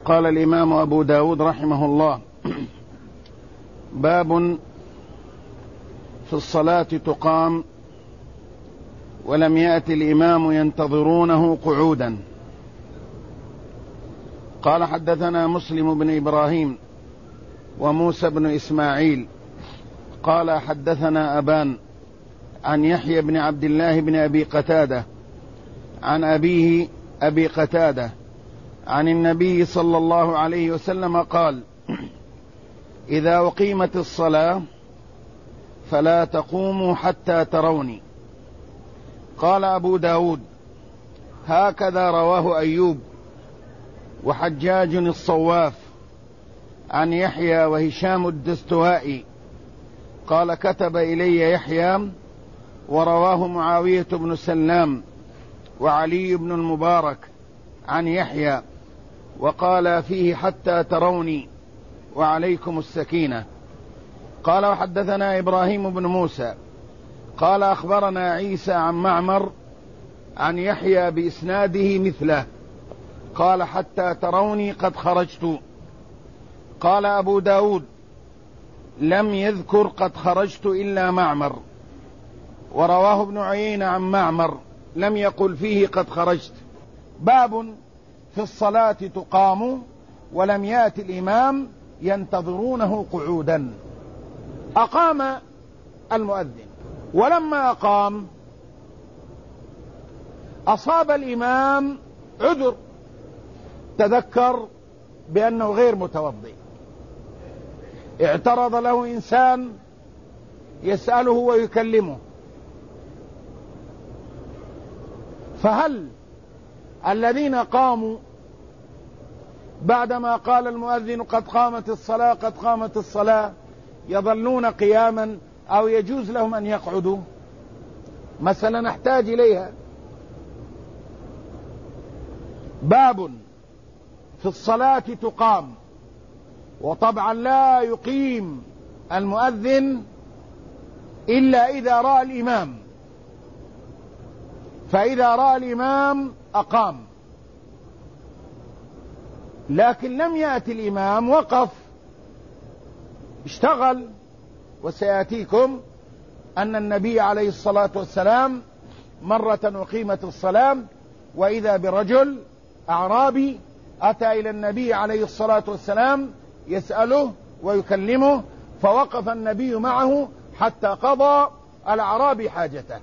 قال الإمام أبو داود رحمه الله: باب في الصلاة تقام ولم يأت الإمام ينتظرونه قعودا. قال: حدثنا مسلم بن إبراهيم وموسى بن إسماعيل قال: حدثنا أبان عن يحيى بن عبد الله بن أبي قتادة عن أبيه أبي قتادة عن النبي صلى الله عليه وسلم قال: إذا أقيمت الصلاة فلا تقوموا حتى تروني. قال أبو داود: هكذا رواه أيوب وحجاج الصواف عن يحيى وهشام الدستوائي. قال: كتب إلي يحيى ورواه معاوية بن سلام وعلي بن المبارك عن يحيى وقال فيه: حتى تروني وعليكم السكينة. قال: وحدثنا إبراهيم بن موسى قال: أخبرنا عيسى عن معمر عن يحيى بإسناده مثله قال: حتى تروني قد خرجت. قال أبو داود: لم يذكر قد خرجت إلا معمر، ورواه ابن عيينة عن معمر لم يقل فيه قد خرجت. باب في الصلاة تقام ولم يأت الإمام ينتظرونه قعودا. أقام المؤذن، ولما أقام أصاب الإمام عذر، تذكر بأنه غير متوضئ، اعترض له إنسان يسأله ويكلمه، فهل الذين قاموا بعدما قال المؤذن قد قامت الصلاة قد قامت الصلاة يظلون قياما أو يجوز لهم أن يقعدوا؟ مسألة نحتاج إليها. باب في الصلاة تقام، وطبعا لا يقيم المؤذن إلا إذا رأى الإمام، فإذا رأى الإمام أقام، لكن لم يأتي الإمام وقف اشتغل. وسيأتيكم أن النبي عليه الصلاة والسلام مرة أقيمت الصلاة وإذا برجل أعرابي أتى إلى النبي عليه الصلاة والسلام يسأله ويكلمه، فوقف النبي معه حتى قضى الأعرابي حاجته.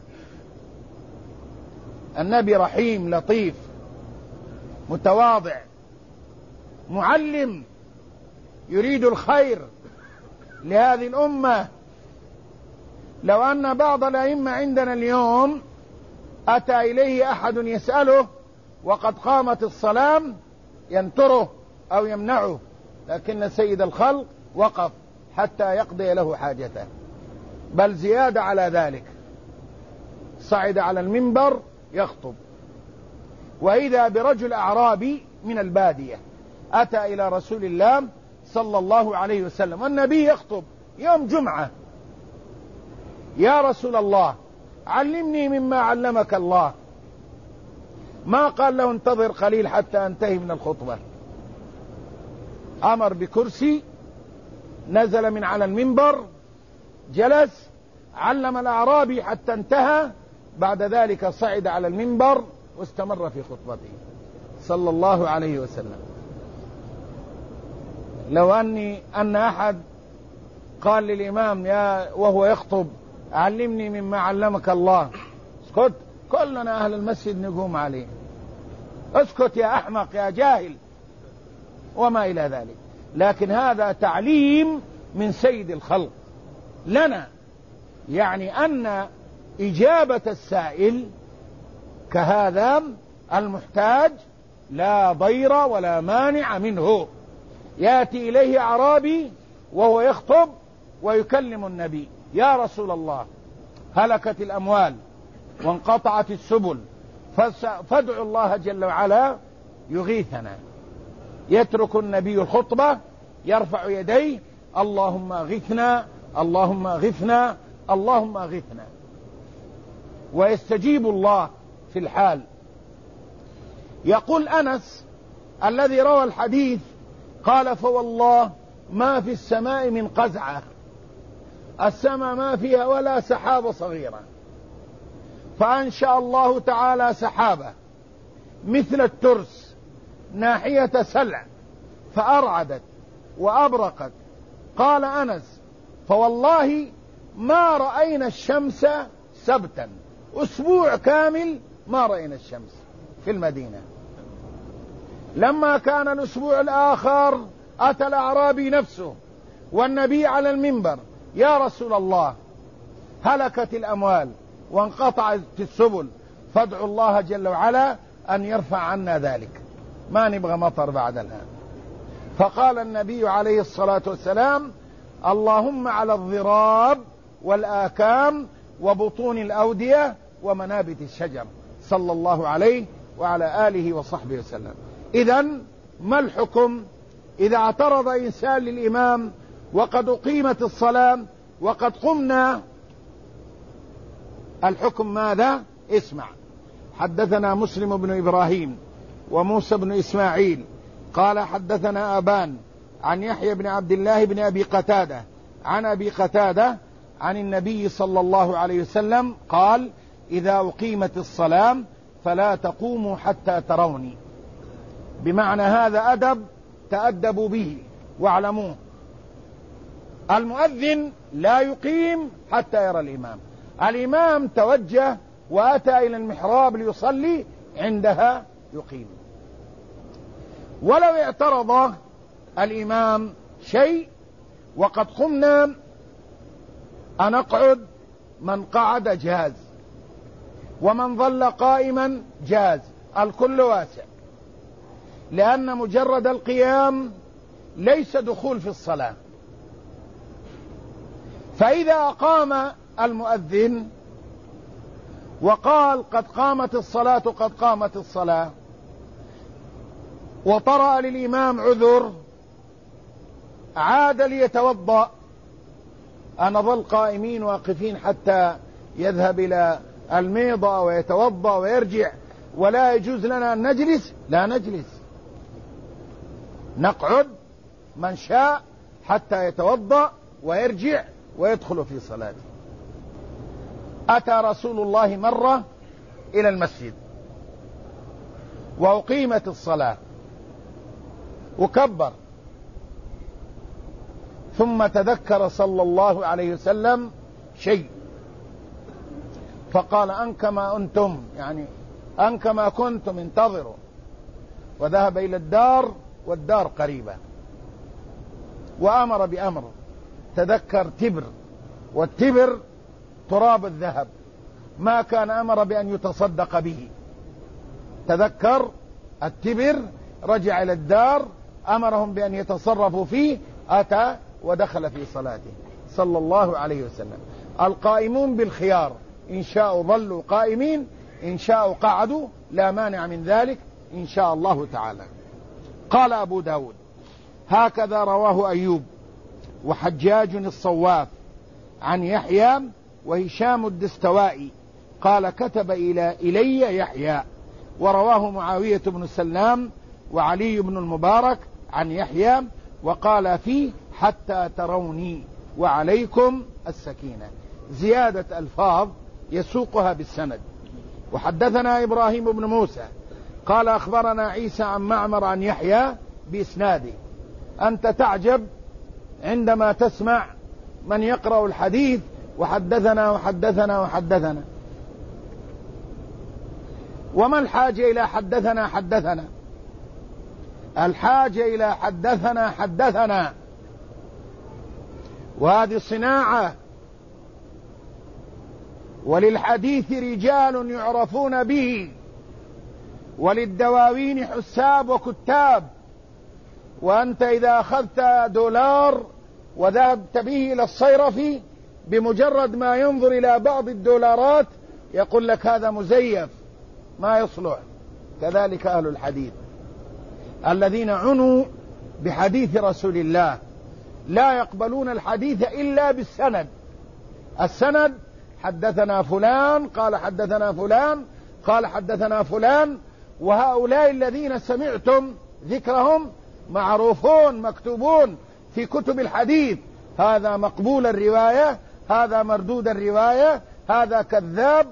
النبي رحيم لطيف متواضع معلم، يريد الخير لهذه الأمة. لو أن بعض الأئمة عندنا اليوم أتى إليه أحد يسأله وقد قامت الصلاة ينتره أو يمنعه، لكن سيد الخلق وقف حتى يقضي له حاجته، بل زيادة على ذلك، صعد على المنبر يخطب. وإذا برجل أعرابي من البادية أتى إلى رسول الله صلى الله عليه وسلم والنبي يخطب يوم جمعة: يا رسول الله علمني مما علمك الله. ما قال له انتظر قليل حتى انتهي من الخطبة، أمر بكرسي، نزل من على المنبر، جلس، علم الأعرابي حتى انتهى، بعد ذلك صعد على المنبر واستمر في خطبته صلى الله عليه وسلم. لو أن أحد قال للإمام وهو يخطب: علمني مما علمك الله، اسكت، كلنا أهل المسجد نقوم عليه: اسكت يا أحمق يا جاهل، وما إلى ذلك. لكن هذا تعليم من سيد الخلق لنا، يعني أن إجابة السائل كهذا المحتاج لا ضير ولا مانع منه. يأتي إليه أعرابي وهو يخطب ويكلم النبي: يا رسول الله هلكت الأموال وانقطعت السبل فادعوا الله جل وعلا يغيثنا. يترك النبي الخطبة، يرفع يديه: اللهم اغثنا اللهم اغثنا اللهم اغثنا، ويستجيب الله في الحال. يقول أنس: الذي روى الحديث قال: فوالله ما في السماء من قزعة، السماء ما فيها ولا سحابة صغيرة، فأنشأ الله تعالى سحابة مثل الترس ناحية سلع فأرعدت وأبرقت. قال أنس: فوالله ما رأينا الشمس سبتا، أسبوع كامل ما رأينا الشمس في المدينة. لما كان الأسبوع الآخر أتى الأعرابي نفسه والنبي على المنبر: يا رسول الله، هلكت الأموال وانقطعت السبل، فادعوا الله جل وعلا أن يرفع عنا ذلك، ما نبغى مطر بعد الآن. فقال النبي عليه الصلاة والسلام: اللهم على الضراب والآكام وبطون الأودية ومنابت الشجر، صلى الله عليه وعلى آله وصحبه وسلم. إذن ما الحكم إذا اعترض إنسان للإمام وقد أقيمت الصلاة وقد قمنا؟ الحكم ماذا؟ اسمع. حدثنا مسلم بن إبراهيم وموسى بن إسماعيل قال حدثنا أبان عن يحيى بن عبد الله بن أبي قتادة عن أبي قتادة عن النبي صلى الله عليه وسلم قال: إذا أقيمت الصلاة فلا تقوموا حتى تروني. بمعنى هذا أدب تأدبوا به واعلموه. المؤذن لا يقيم حتى يرى الإمام. الإمام توجه وأتى إلى المحراب ليصلي، عندها يقيم. ولو اعترض الإمام شيء وقد قمنا أنقعد، من قعد جاز، ومن ظل قائما جاز، الكل واسع، لأن مجرد القيام ليس دخول في الصلاة. فإذا أقام المؤذن وقال: قد قامت الصلاة قد قامت الصلاة، وطرأ للإمام عذر، عاد ليتوضأ، نظل قائمين واقفين حتى يذهب إلى الميضة ويتوضأ ويرجع، ولا يجوز لنا أن نجلس؟ لا نجلس، نقعد من شاء حتى يتوضأ ويرجع ويدخل في صلاته. أتى رسول الله مرة إلى المسجد وأقيمت الصلاة وكبر، ثم تذكر صلى الله عليه وسلم شيء فقال: أن كما أنتم، يعني أن كما كنتم انتظروا، وذهب إلى الدار والدار قريبة، وأمر بأمر. تذكر تبر، والتبر تراب الذهب، ما كان أمر بأن يتصدق به. تذكر التبر، رجع إلى الدار، أمرهم بأن يتصرفوا فيه، أتى ودخل في صلاته صلى الله عليه وسلم. القائمون بالخيار، إن شاءوا ظلوا قائمين، إن شاءوا قعدوا، لا مانع من ذلك إن شاء الله تعالى. قال أبو داود: هكذا رواه أيوب وحجاج الصواف عن يحيى وهشام الدستوائي قال: كتب إلي يحيى. ورواه معاوية بن سلام وعلي بن المبارك عن يحيى وقال فيه: حتى تروني وعليكم السكينة. زيادة ألفاظ يسوقها بالسند. وحدثنا إبراهيم بن موسى قال: أخبرنا عيسى عن معمر عن يحيى بإسناده. أنت تعجب عندما تسمع من يقرأ الحديث وحدثنا وحدثنا وحدثنا، وما الحاجة إلى حدثنا حدثنا؟ الحاجة إلى حدثنا حدثنا، وهذه صناعة. وللحديث رجال يعرفون به، وللدواوين حساب وكتاب. وأنت إذا أخذت $1 وذهبت به إلى الصيرفي، بمجرد ما ينظر إلى بعض $، يقول لك هذا مزيف ما يصلح. كذلك أهل الحديث الذين عنوا بحديث رسول الله لا يقبلون الحديث إلا بالسند. السند: حدثنا فلان قال حدثنا فلان قال حدثنا فلان. وهؤلاء الذين سمعتم ذكرهم معروفون مكتوبون في كتب الحديث، هذا مقبول الرواية، هذا مردود الرواية، هذا كذاب،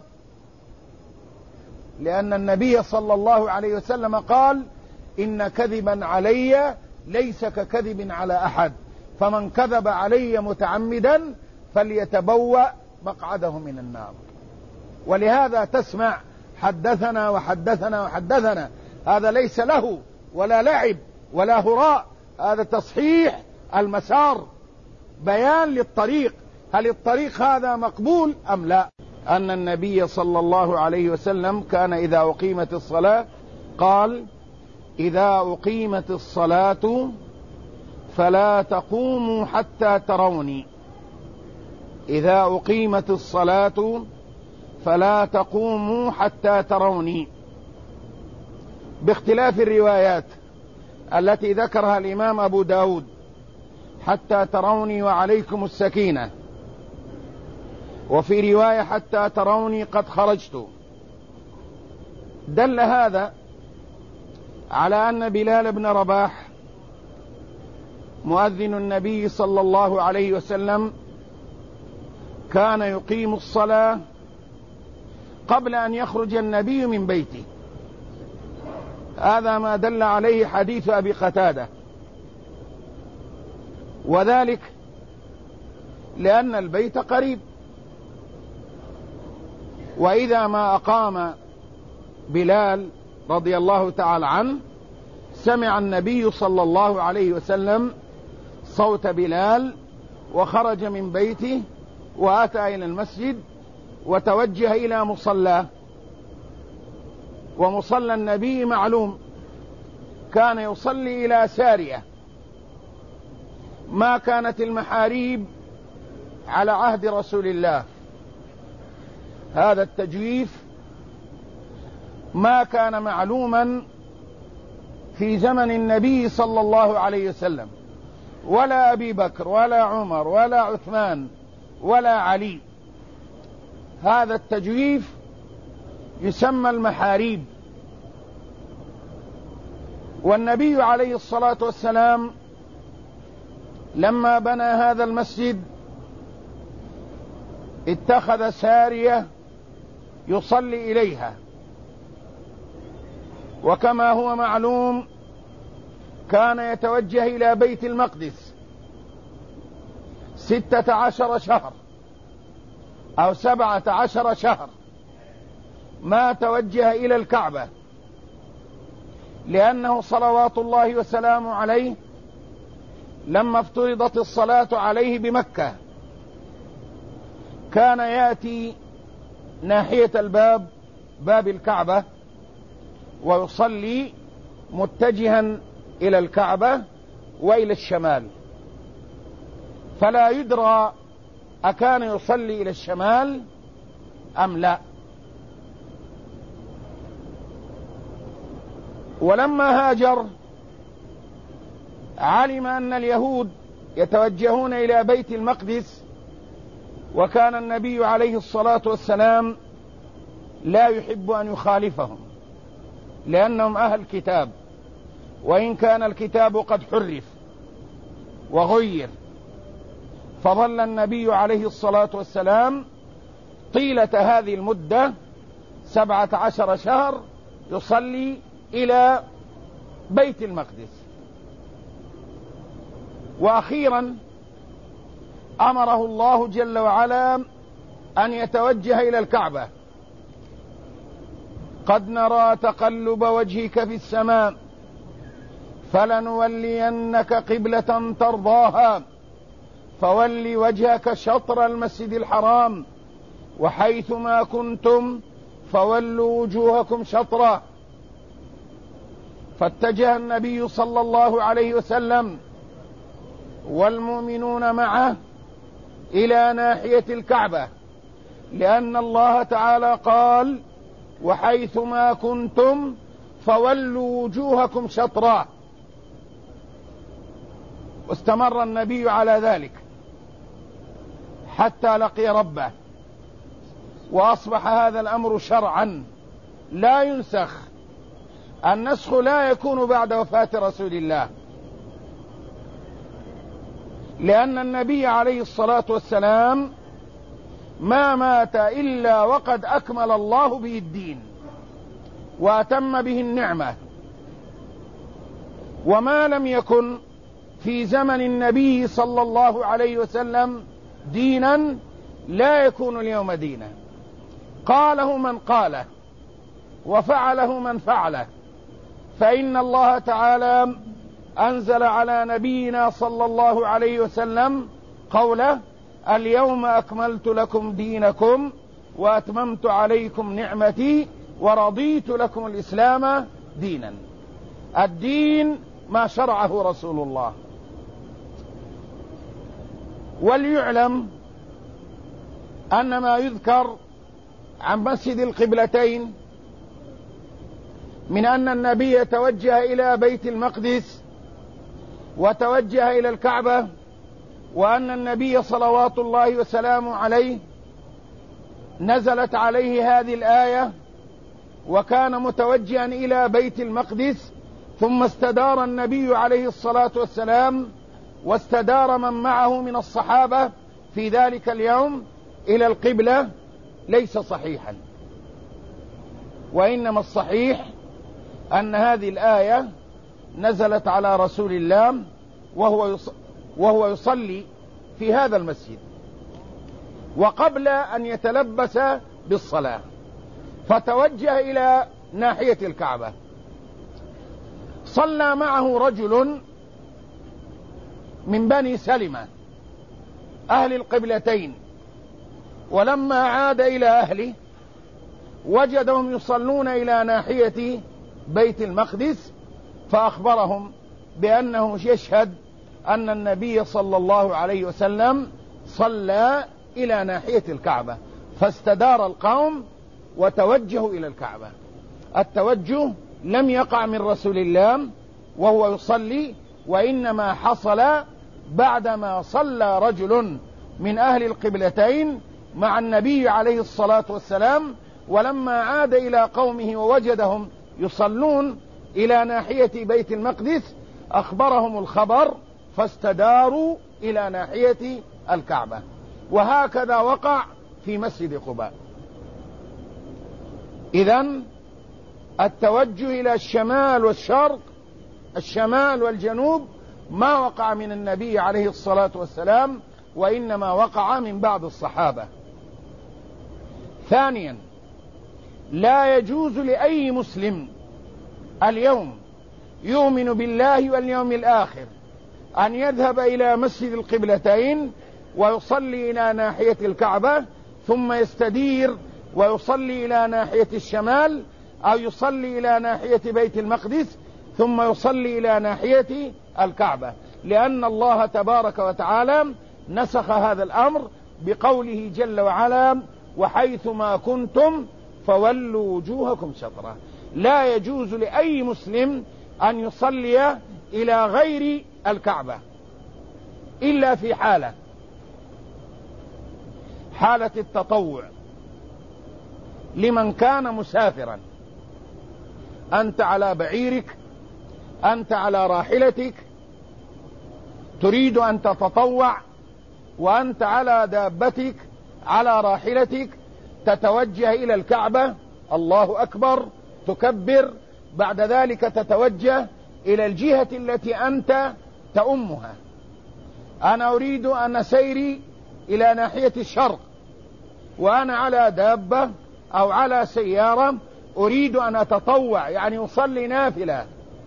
لأن النبي صلى الله عليه وسلم قال إن كذبا علي ليس ككذب على أحد، فمن كذب علي متعمدا فليتبوأ مقعده من النار. ولهذا تسمع حدثنا وحدثنا وحدثنا، هذا ليس له ولا لعب ولا هراء، هذا تصحيح المسار، بيان للطريق، هل الطريق هذا مقبول أم لا. أن النبي صلى الله عليه وسلم كان إذا أقيمت الصلاة قال إذا أقيمت الصلاة فلا تقوموا حتى تروني، إذا أقيمت الصلاة فلا تقوموا حتى تروني، باختلاف الروايات التي ذكرها الإمام أبو داود حتى تروني وعليكم السكينة، وفي رواية حتى تروني قد خرجت. دل هذا على أن بلال بن رباح مؤذن النبي صلى الله عليه وسلم كان يقيم الصلاة قبل أن يخرج النبي من بيته، هذا ما دل عليه حديث أبي قتادة، وذلك لأن البيت قريب، وإذا ما أقام بلال رضي الله تعالى عنه سمع النبي صلى الله عليه وسلم صوت بلال وخرج من بيته وأتى إلى المسجد وتوجه إلى مصلاه، ومصلى النبي معلوم، كان يصلي إلى سارية، ما كانت المحاريب على عهد رسول الله، هذا التجويف ما كان معلوما في زمن النبي صلى الله عليه وسلم، ولا أبي بكر ولا عمر ولا عثمان ولا علي، هذا التجويف يسمى المحاريب. والنبي عليه الصلاة والسلام لما بنى هذا المسجد اتخذ سارية يصلي إليها، وكما هو معلوم كان يتوجه إلى بيت المقدس 16 شهر أو 17 شهر، ما توجه إلى الكعبة، لأنه صلوات الله وسلامه عليه لما افترضت الصلاة عليه بمكة كان يأتي ناحية الباب، باب الكعبة، ويصلي متجها إلى الكعبة وإلى الشمال، فلا يدرى أكان يصلي إلى الشمال أم لا. ولما هاجر علم أن اليهود يتوجهون إلى بيت المقدس، وكان النبي عليه الصلاة والسلام لا يحب أن يخالفهم لأنهم أهل كتاب، وإن كان الكتاب قد حرف وغير، فظل النبي عليه الصلاة والسلام طيلة هذه المدة 17 شهر يصلي إلى بيت المقدس. وأخيرا أمره الله جل وعلا أن يتوجه إلى الكعبة، قد نرى تقلب وجهك في السماء فلنولينك قبلة ترضاها فول وجهك شطر المسجد الحرام وحيثما كنتم فولوا وجوهكم شطره. فاتجه النبي صلى الله عليه وسلم والمؤمنون معه إلى ناحية الكعبة، لأن الله تعالى قال وحيثما كنتم فولوا وجوهكم شطرا. واستمر النبي على ذلك حتى لقي ربه، وأصبح هذا الأمر شرعا لا ينسخ، النسخ لا يكون بعد وفاة رسول الله، لأن النبي عليه الصلاة والسلام ما مات إلا وقد أكمل الله به الدين وأتم به النعمة، وما لم يكن في زمن النبي صلى الله عليه وسلم دينا لا يكون اليوم دينا. قاله من قاله وفعله من فعله، فإن الله تعالى أنزل على نبينا صلى الله عليه وسلم قوله: اليوم أكملت لكم دينكم وأتممت عليكم نعمتي ورضيت لكم الإسلام دينا. الدين ما شرعه رسول الله. وليعلم أن ما يذكر عن مسجد القبلتين من أن النبي توجه إلى بيت المقدس وتوجه إلى الكعبة، وأن النبي صلوات الله وسلامه عليه نزلت عليه هذه الآية وكان متوجها إلى بيت المقدس، ثم استدار النبي عليه الصلاة والسلام واستدار من معه من الصحابة في ذلك اليوم إلى القبلة، ليس صحيحا. وإنما الصحيح أن هذه الآية نزلت على رسول الله وهو يصلي في هذا المسجد وقبل أن يتلبس بالصلاة، فتوجه إلى ناحية الكعبة. صلى معه رجل من بني سلمة أهل القبلتين، ولما عاد إلى أهله وجدهم يصلون إلى ناحية بيت المقدس، فأخبرهم بأنه يشهد أن النبي صلى الله عليه وسلم صلى إلى ناحية الكعبة، فاستدار القوم وتوجهوا إلى الكعبة. التوجه لم يقع من رسول الله وهو يصلي، وإنما حصل بعدما صلى رجل من أهل القبلتين مع النبي عليه الصلاة والسلام، ولما عاد إلى قومه ووجدهم يصلون إلى ناحية بيت المقدس أخبرهم الخبر فاستداروا إلى ناحية الكعبة. وهكذا وقع في مسجد قباء. إذن التوجه إلى الشمال والشرق، الشمال والجنوب، ما وقع من النبي عليه الصلاة والسلام، وإنما وقع من بعض الصحابة. ثانيا، لا يجوز لأي مسلم اليوم يؤمن بالله واليوم الآخر أن يذهب إلى مسجد القبلتين ويصلي إلى ناحية الكعبة ثم يستدير ويصلي إلى ناحية الشمال، أو يصلي إلى ناحية بيت المقدس ثم يصلي إلى ناحية الكعبة، لأن الله تبارك وتعالى نسخ هذا الأمر بقوله جل وعلا: وحيثما كنتم فولوا وجوهكم شطرة. لا يجوز لأي مسلم أن يصلي إلى غير الكعبة إلا في حالة التطوع لمن كان مسافرا. أنت على بعيرك، أنت على راحلتك، تريد أن تتطوع وأنت على دابتك على راحلتك، تتوجه إلى الكعبة، الله أكبر، تكبر، بعد ذلك تتوجه إلى الجهة التي أنت تؤمها. أنا أريد أن سيري إلى ناحية الشرق وأنا على دابة أو على سيارة، أريد أن أتطوع يعني أصلي نافلة.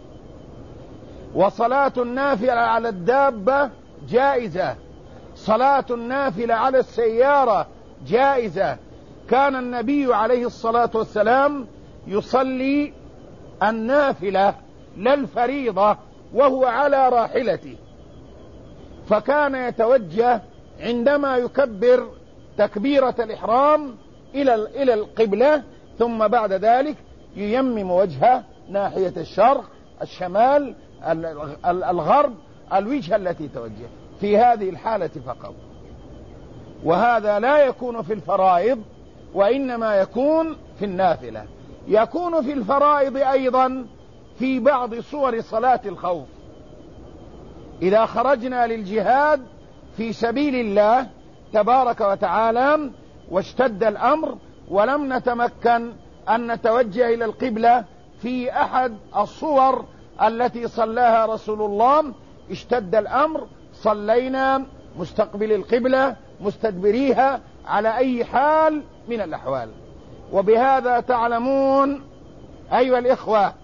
وصلاة النافلة على الدابة جائزة، صلاة النافلة على السيارة جائزة. كان النبي عليه الصلاة والسلام يصلي النافلة لا الفريضة وهو على راحلته، فكان يتوجه عندما يكبر تكبيرة الإحرام إلى القبلة، ثم بعد ذلك ييمم وجهه ناحية الشرق، الشمال، الغرب، الوجهة التي توجه في هذه الحالة فقط. وهذا لا يكون في الفرائض، وإنما يكون في النافلة. يكون في الفرائض أيضا في بعض صور صلاة الخوف. إذا خرجنا للجهاد في سبيل الله تبارك وتعالى واشتد الأمر ولم نتمكن أن نتوجه إلى القبلة في أحد الصور التي صلاها رسول الله، اشتد الأمر، صلينا مستقبل القبلة مستدبريها على أي حال من الأحوال. وبهذا تعلمون أيها الإخوة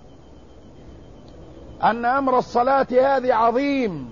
أن أمر الصلاة هذه عظيم،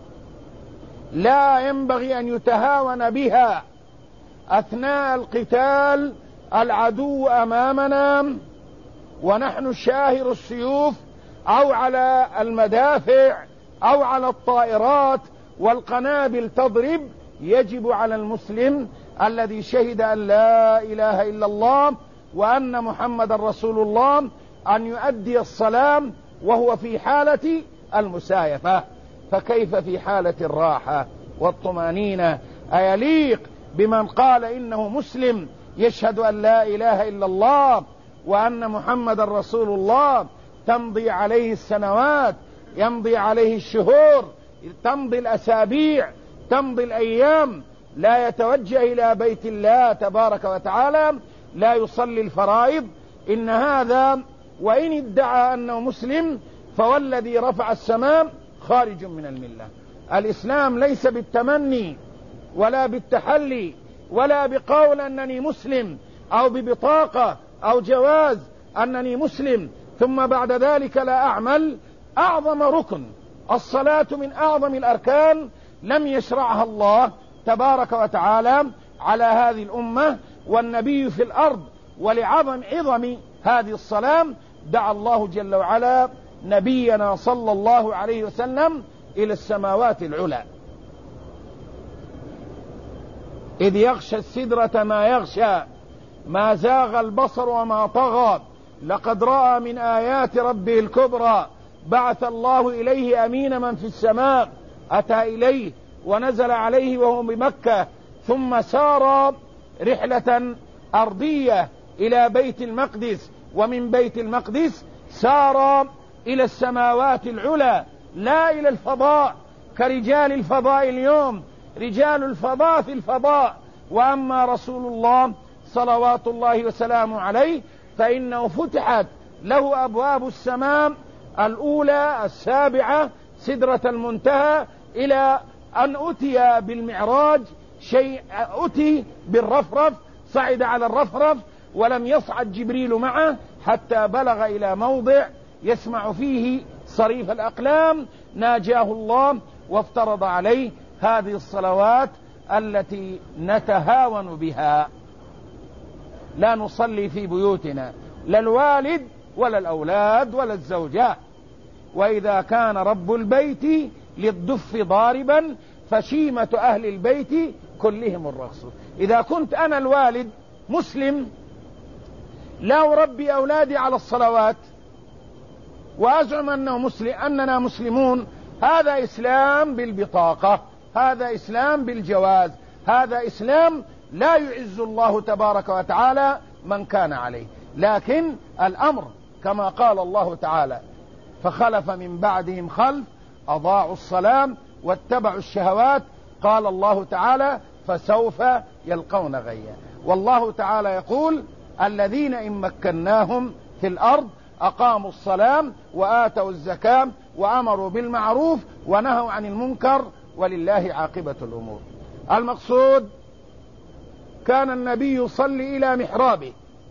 لا ينبغي أن يتهاون بها أثناء القتال. العدو أمامنا ونحن شاهر السيوف أو على المدافع أو على الطائرات والقنابل تضرب، يجب على المسلم الذي شهد أن لا إله إلا الله وأن محمد رسول الله أن يؤدي الصلاة وهو في حالة المسايفة، فكيف في حالة الراحة والطمأنينة؟ أيليق بمن قال إنه مسلم يشهد أن لا إله إلا الله وأن محمد رسول الله تمضي عليه السنوات، يمضي عليه الشهور، تمضي الأسابيع، تمضي الأيام، لا يتوجه إلى بيت الله تبارك وتعالى، لا يصلي الفرائض؟ إن هذا وإن ادعى أنه مسلم فوالذي رفع السماء خارج من الملة. الإسلام ليس بالتمني ولا بالتحلي ولا بقول أنني مسلم أو ببطاقة أو جواز أنني مسلم ثم بعد ذلك لا أعمل. أعظم ركن الصلاة من أعظم الأركان لم يشرعها الله تبارك وتعالى على هذه الأمة والنبي في الأرض، ولعظم هذه الصلاة دعا الله جل وعلا نبينا صلى الله عليه وسلم إلى السماوات العلى، إذ يغشى السدرة ما يغشى ما زاغ البصر وما طغى لقد رأى من آيات ربه الكبرى بعث الله إليه أمين من في السماء أتى إليه ونزل عليه وهو بمكة ثم سار رحلة أرضية إلى بيت المقدس، ومن بيت المقدس سار إلى السماوات العلى لا إلى الفضاء كرجال الفضاء اليوم، رجال الفضاء في الفضاء. وأما رسول الله صلوات الله وسلامه عليه فإنه فتحت له أبواب السماء الأولى السابعة سدرة المنتهى إلى أن أتي بالمعراج، شيء أتي بالرفرف، صعد على الرفرف ولم يصعد جبريل معه حتى بلغ إلى موضع يسمع فيه صريف الأقلام، ناجاه الله وافترض عليه هذه الصلوات التي نتهاون بها. لا نصلي في بيوتنا لا الوالد ولا الأولاد ولا الزوجات. وإذا كان رب البيت للضف ضاربا فشيمة أهل البيت كلهم الرقص. إذا كنت أنا الوالد مسلم لا أربي أولادي على الصلوات وأزعم أننا مسلمون، هذا إسلام بالبطاقة، هذا إسلام بالجواز، هذا إسلام لا يعز الله تبارك وتعالى من كان عليه. لكن الأمر كما قال الله تعالى فخلف من بعدهم خلف أضاعوا الصلاة واتبعوا الشهوات، قال الله تعالى فسوف يلقون غيا. والله تعالى يقول الذين إن مكناهم في الأرض أقاموا الصلاة وآتوا الزكاة وأمروا بالمعروف ونهوا عن المنكر ولله عاقبة الأمور. المقصود كان النبي يصلي إلى محرابه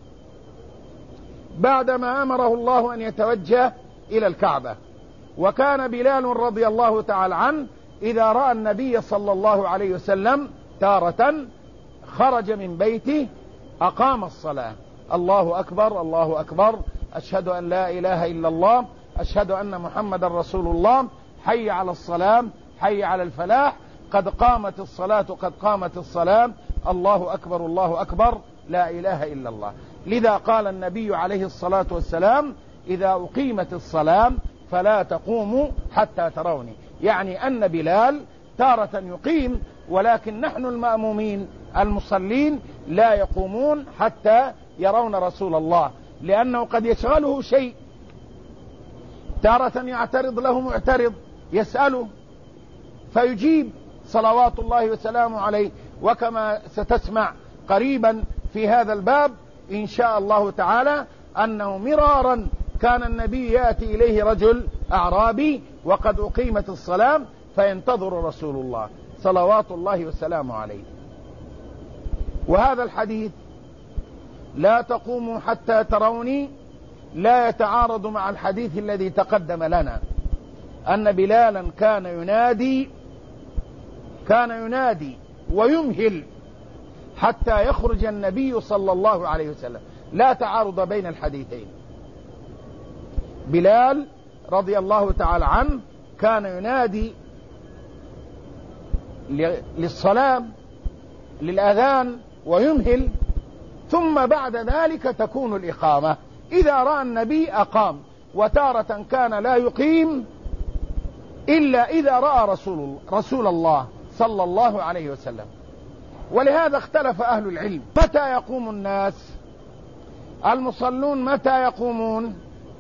بعدما أمره الله أن يتوجه إلى الكعبة، وكان بلال رضي الله تعالى عنه إذا رأى النبي صلى الله عليه وسلم تارة خرج من بيته أقام الصلاة، الله أكبر الله أكبر، أشهد أن لا إله إلا الله، أشهد أن محمد رسول الله، حي على الصلاة حي على الفلاح، قد قامت الصلاة قد قامت الصلاة، الله أكبر الله أكبر، لا إله إلا الله. لذا قال النبي عليه الصلاة والسلام إذا أقيمت الصلاة فلا تقوموا حتى تروني، يعني أن بلال تارة يقيم ولكن نحن المأمومين المصلين لا يقومون حتى يرون رسول الله، لأنه قد يشغله شيء تارة يعترض له معترض يسأله فيجيب صلوات الله وسلامه عليه، وكما ستسمع قريبا في هذا الباب إن شاء الله تعالى أنه مرارا كان النبي يأتي إليه رجل أعرابي وقد أقيمت الصلاة فينتظر رسول الله صلوات الله وسلامه عليه. وهذا الحديث لا تقوموا حتى تروني لا يتعارض مع الحديث الذي تقدم لنا أن بلالا كان ينادي ويمهل حتى يخرج النبي صلى الله عليه وسلم، لا تعارض بين الحديثين. بلال رضي الله تعالى عنه كان ينادي للصلاة للأذان ويمهل، ثم بعد ذلك تكون الإقامة. إذا رأى النبي أقام، وتارة كان لا يقيم إلا إذا رأى رسول الله صلى الله عليه وسلم. ولهذا اختلف أهل العلم متى يقوم الناس المصلون، متى يقومون؟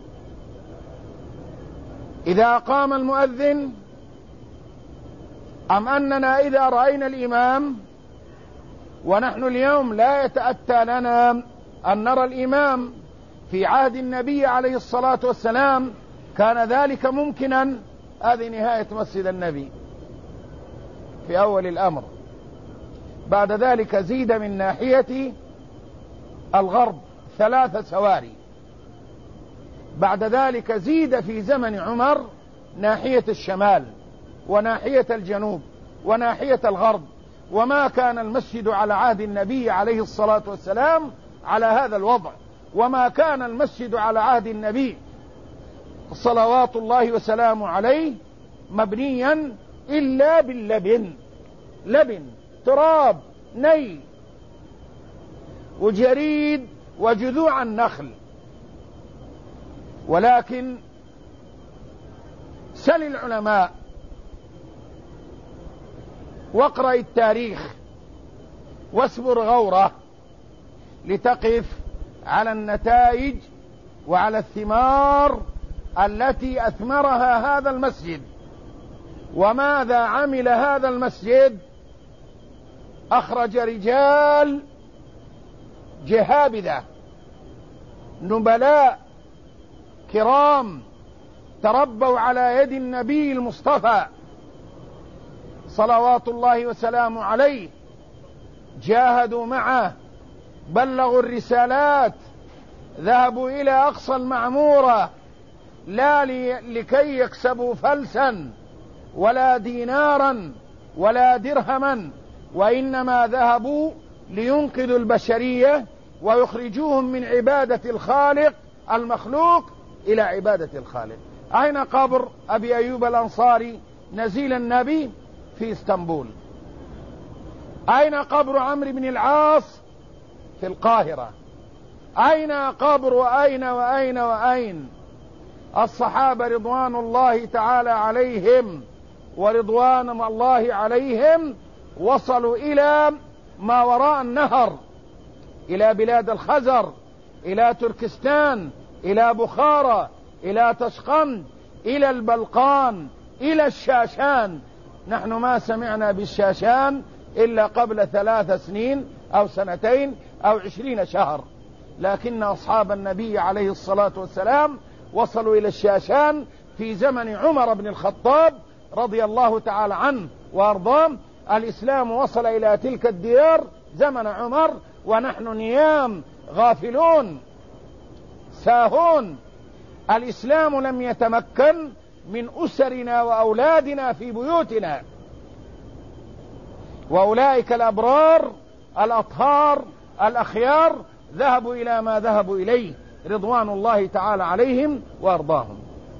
إذا قام المؤذن، أم أننا إذا رأينا الإمام؟ ونحن اليوم لا يتأتى لنا أن نرى الإمام. في عهد النبي عليه الصلاة والسلام كان ذلك ممكنا. هذه نهاية مسجد النبي في أول الأمر. بعد ذلك زيد من ناحية الغرب 3 سواري. بعد ذلك زيد في زمن عمر ناحية الشمال وناحية الجنوب وناحية الغرب. وما كان المسجد على عهد النبي عليه الصلاة والسلام على هذا الوضع، وما كان المسجد على عهد النبي صلوات الله وسلامه عليه مبنيا إلا باللبن، لبن، تراب، ني، وجريد، وجذوع النخل. ولكن سل العلماء واقرأ التاريخ واسبر غوره لتقف على النتائج وعلى الثمار التي أثمرها هذا المسجد. وماذا عمل هذا المسجد؟ أخرج رجال جهابذة نبلاء كرام تربوا على يد النبي المصطفى صلوات الله وسلامه عليه، جاهدوا معه، بلغوا الرسالات، ذهبوا إلى أقصى المعمورة لا لكي يكسبوا فلسا ولا دينارا ولا درهما، وإنما ذهبوا لينقذوا البشرية ويخرجوهم من عبادة الخالق المخلوق إلى عبادة الخالق. أين قبر أبي أيوب الأنصاري نزيل النبي؟ في اسطنبول. أين قبر عمرو بن العاص؟ في القاهرة. أين قبر وأين الصحابة رضوان الله تعالى عليهم ورضوان الله عليهم وصلوا إلى ما وراء النهر، إلى بلاد الخزر، إلى تركستان، إلى بخارى، إلى تشقند، إلى البلقان، إلى الشاشان. نحن ما سمعنا بالشاشان إلا قبل 3 سنين أو 2 أو 20 شهر، لكن أصحاب النبي عليه الصلاة والسلام وصلوا إلى الشاشان في زمن عمر بن الخطاب رضي الله تعالى عنه وأرضاه. الإسلام وصل إلى تلك الديار زمن عمر ونحن نيام غافلون ساهون. الإسلام لم يتمكن من أسرنا وأولادنا في بيوتنا، وأولئك الأبرار الأطهار الأخيار ذهبوا إلى ما ذهبوا إليه رضوان الله تعالى عليهم وأرضاهم.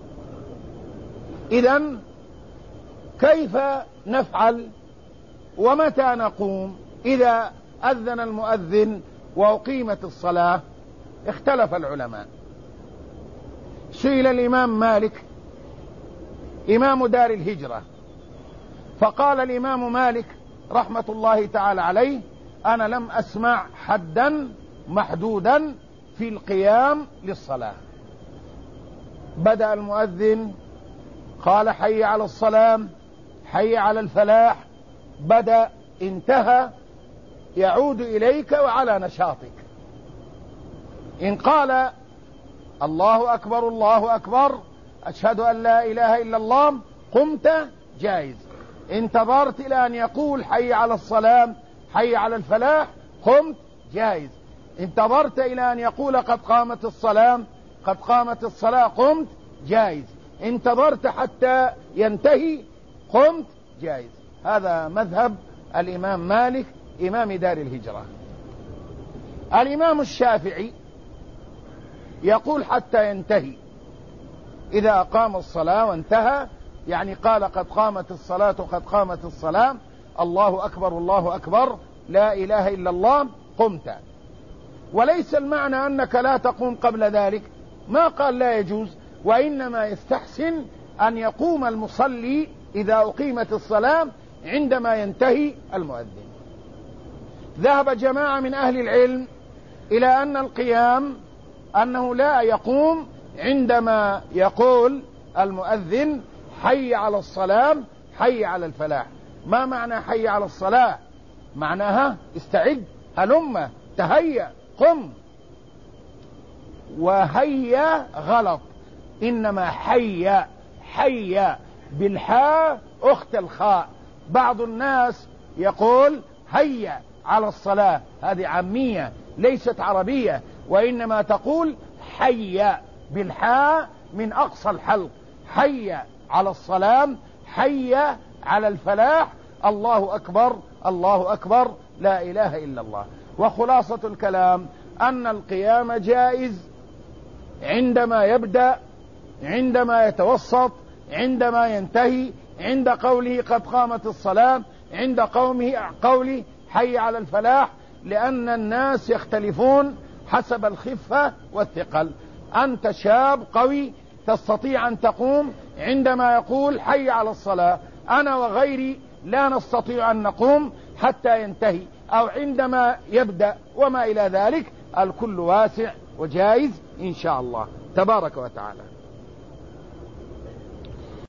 إذن كيف نفعل ومتى نقوم إذا أذن المؤذن وأقيمت الصلاة؟ اختلف العلماء. سئل الإمام مالك إمام دار الهجرة فقال الإمام مالك رحمة الله تعالى عليه: أنا لم أسمع حدا محدودا في القيام للصلاة. بدأ المؤذن قال حي على الصلاة، حي على الفلاح، بدأ، انتهى، يعود إليك وعلى نشاطك. إن قال الله أكبر الله أكبر أشهد أن لا إله إلا الله قمت جائز. انتظرت إلى أن يقول حي على الصلاة حي على الفلاح قمت جائز. انتظرت إلى أن يقول قد قامت الصلاة قد قامت الصلاة قمت جائز. انتظرت حتى ينتهي قمت جائز. هذا مذهب الإمام مالك إمام دار الهجرة. الإمام الشافعي يقول حتى ينتهي، إذا قام الصلاة وانتهى، يعني قال قد قامت الصلاة قد قامت الصلاة، الله أكبر الله أكبر لا إله إلا الله قمت. وليس المعنى أنك لا تقوم قبل ذلك، ما قال لا يجوز، وإنما يستحسن أن يقوم المصلي إذا أقيمت الصلاة عندما ينتهي المؤذن. ذهب جماعة من أهل العلم إلى أن القيام أنه لا يقوم عندما يقول المؤذن حي على الصلاة حي على الفلاح. ما معنى حي على الصلاة؟ معناها استعد، هلم، تهيأ، قم. وهيا غلط، إنما حي بالحاء أخت الخاء. بعض الناس يقول هيا على الصلاة، هذه عامية ليست عربية، وإنما تقول حي بالحاء من أقصى الحلق، حي على الصلاة حي على الفلاح، الله أكبر الله أكبر لا إله إلا الله. وخلاصة الكلام أن القيام جائز عندما يبدأ، عندما يتوسط، عندما ينتهي، عند قوله قد قامت الصلاة، عند قوله حي على الفلاح، لأن الناس يختلفون حسب الخفة والثقل. أنت شاب قوي تستطيع أن تقوم عندما يقول حي على الصلاة، أنا وغيري لا نستطيع أن نقوم حتى ينتهي أو عندما يبدأ، وما إلى ذلك. الكل واسع وجائز إن شاء الله تبارك وتعالى.